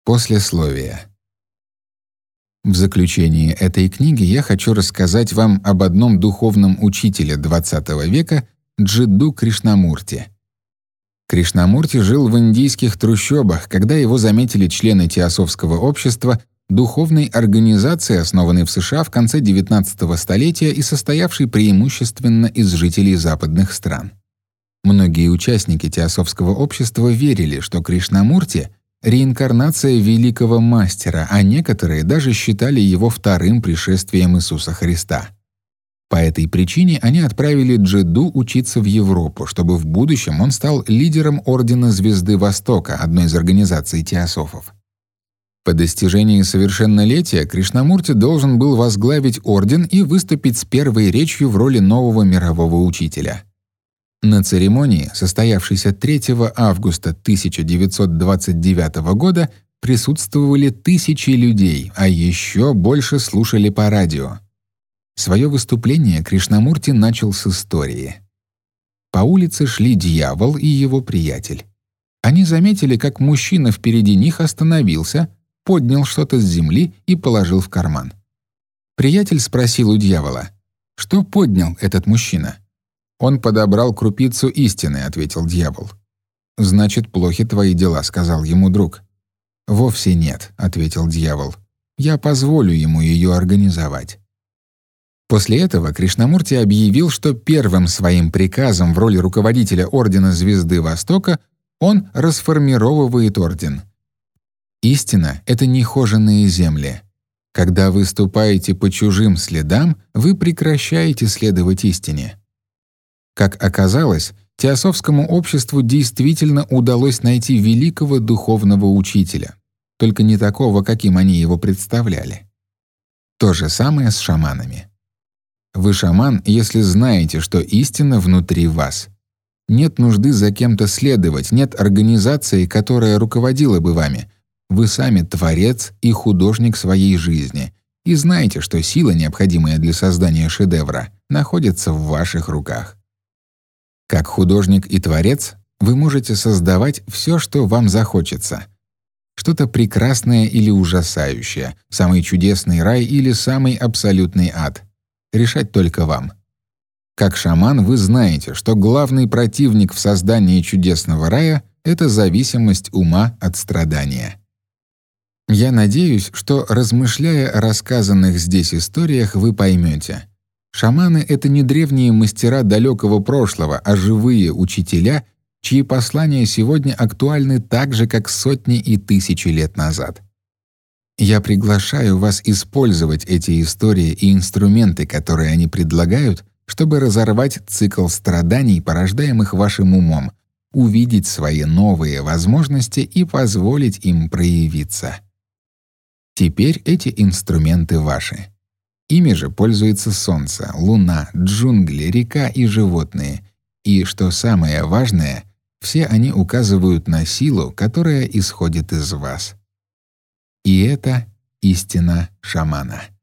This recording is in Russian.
Послесловие. В заключении этой книги я хочу рассказать вам об одном духовном учителе XX века Джидду Кришнамурти. Кришнамурти жил в индийских трущобах, когда его заметили члены Теософского общества, духовной организации, основанной в США в конце XIX столетия и состоявшей преимущественно из жителей западных стран. Многие участники Теософского общества верили, что Кришнамурти — реинкарнация великого мастера, а некоторые даже считали его вторым пришествием Иисуса Христа. По этой причине они отправили Джидду учиться в Европу, чтобы в будущем он стал лидером Ордена Звезды Востока, одной из организаций теософов. По достижении совершеннолетия Кришнамурти должен был возглавить орден и выступить с первой речью в роли нового мирового учителя. На церемонии, состоявшейся 3 августа 1929 года, присутствовали тысячи людей, а еще больше слушали по радио. Свое выступление Кришнамурти начал с истории. По улице шли дьявол и его приятель. Они заметили, как мужчина впереди них остановился, поднял что-то с земли и положил в карман. Приятель спросил у дьявола: «Что поднял этот мужчина?» «Он подобрал крупицу истины», — ответил дьявол. «Значит, плохи твои дела», — сказал ему друг. «Вовсе нет», — ответил дьявол. «Я позволю ему ее организовать». После этого Кришнамурти объявил, что первым своим приказом в роли руководителя Ордена Звезды Востока он расформировывает орден. Истина — это нехоженные земли. Когда вы ступаете по чужим следам, вы прекращаете следовать истине. Как оказалось, Теософскому обществу действительно удалось найти великого духовного учителя, только не такого, каким они его представляли. То же самое с шаманами. Вы шаман, если знаете, что истина внутри вас. Нет нужды за кем-то следовать, нет организации, которая руководила бы вами. Вы сами творец и художник своей жизни, и знаете, что сила, необходимая для создания шедевра, находится в ваших руках. Как художник и творец вы можете создавать все, что вам захочется. Что-то прекрасное или ужасающее, самый чудесный рай или самый абсолютный ад. Решать только вам. Как шаман вы знаете, что главный противник в создании чудесного рая — это зависимость ума от страдания. Я надеюсь, что, размышляя о рассказанных здесь историях, вы поймете. Шаманы — это не древние мастера далекого прошлого, а живые учителя, чьи послания сегодня актуальны так же, как сотни и тысячи лет назад. Я приглашаю вас использовать эти истории и инструменты, которые они предлагают, чтобы разорвать цикл страданий, порождаемых вашим умом, увидеть свои новые возможности и позволить им проявиться. Теперь эти инструменты ваши. Ими же пользуется солнце, луна, джунгли, река и животные. И, что самое важное, все они указывают на силу, которая исходит из вас. И это истина шамана.